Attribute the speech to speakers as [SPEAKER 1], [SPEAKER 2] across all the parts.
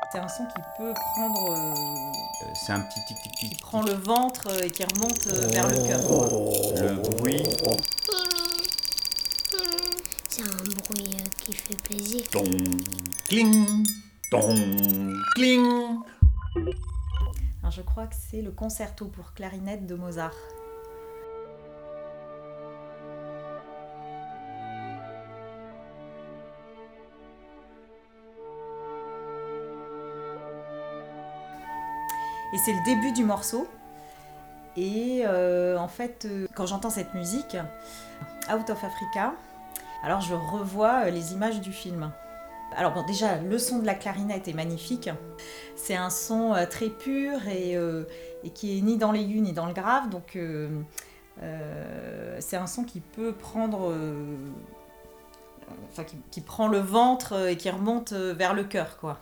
[SPEAKER 1] C'est un son qui peut prendre...
[SPEAKER 2] C'est un petit tic-tic-tic.
[SPEAKER 1] qui prend le ventre et qui remonte vers le cœur, quoi.
[SPEAKER 2] Le bruit.
[SPEAKER 3] C'est un bruit qui fait plaisir.
[SPEAKER 2] Ton, cling, ton, cling.
[SPEAKER 1] Alors je crois que c'est le concerto pour clarinette de Mozart. Et c'est le début du morceau. Et en fait, quand j'entends cette musique, Out of Africa, alors je revois les images du film. Alors bon, déjà, le son de la clarinette est magnifique. C'est un son très pur et qui est ni dans l'aigu ni dans le grave. Donc c'est un son qui peut prendre... qui prend le ventre et qui remonte vers le cœur, quoi.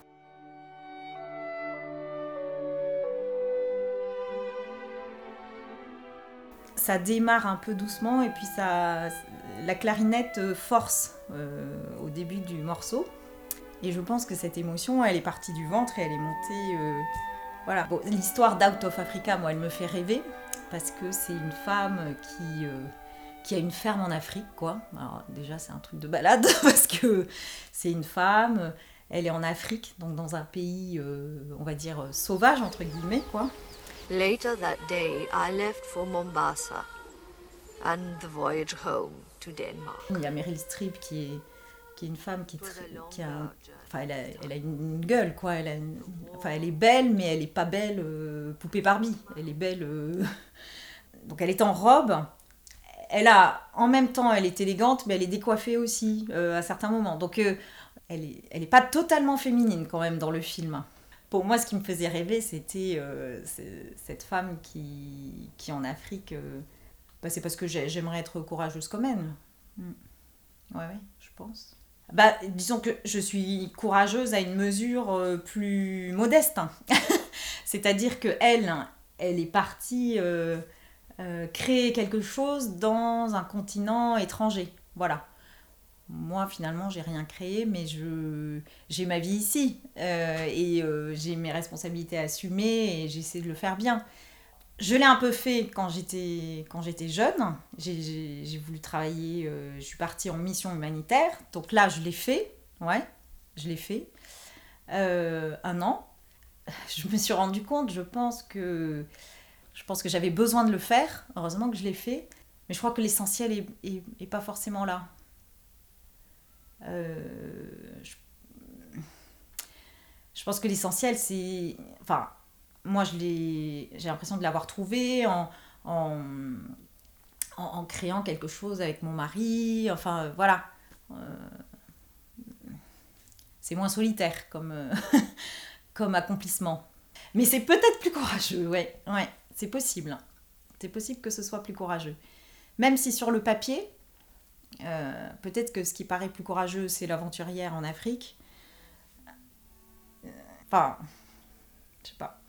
[SPEAKER 1] Ça démarre un peu doucement et puis la clarinette force au début du morceau. Et je pense que cette émotion, elle est partie du ventre et elle est montée... voilà. Bon, l'histoire d'Out of Africa, moi, elle me fait rêver parce que c'est une femme qui a une ferme en Afrique, quoi. Alors déjà, c'est un truc de balade parce que c'est une femme, elle est en Afrique, donc dans un pays, on va dire, sauvage, entre guillemets, quoi.
[SPEAKER 4] Later that day, I left for Mombasa and the voyage home to Denmark.
[SPEAKER 1] Il y a Meryl Streep qui est une femme qui a, enfin, elle a une gueule, quoi. Enfin, elle est belle, mais elle est pas belle poupée Barbie. Elle est belle. Donc elle est en robe. En même temps, elle est élégante, mais elle est décoiffée aussi à certains moments. Donc elle est pas totalement féminine quand même dans le film. Pour moi, ce qui me faisait rêver, c'était cette femme qui en Afrique. C'est parce que j'aimerais être courageuse comme elle. Ouais, je pense. Disons que je suis courageuse à une mesure plus modeste. C'est-à-dire que elle est partie créer quelque chose dans un continent étranger. Voilà. Moi, finalement, j'ai rien créé, mais j'ai ma vie ici. Et j'ai mes responsabilités à assumer et j'essaie de le faire bien. Je l'ai un peu fait quand j'étais jeune. J'ai voulu travailler, je suis partie en mission humanitaire. Donc là, je l'ai fait. Ouais, je l'ai fait. 1 an. Je me suis rendu compte, je pense que j'avais besoin de le faire. Heureusement que je l'ai fait. Mais je crois que l'essentiel est pas forcément là. Je pense que l'essentiel, c'est... Enfin, moi, j'ai l'impression de l'avoir trouvé en créant quelque chose avec mon mari. Enfin, voilà. C'est moins solitaire comme accomplissement. Mais c'est peut-être plus courageux, ouais, c'est possible. C'est possible que ce soit plus courageux. Même si sur le papier, peut-être que ce qui paraît plus courageux, c'est l'aventurière en Afrique. Enfin, je sais pas.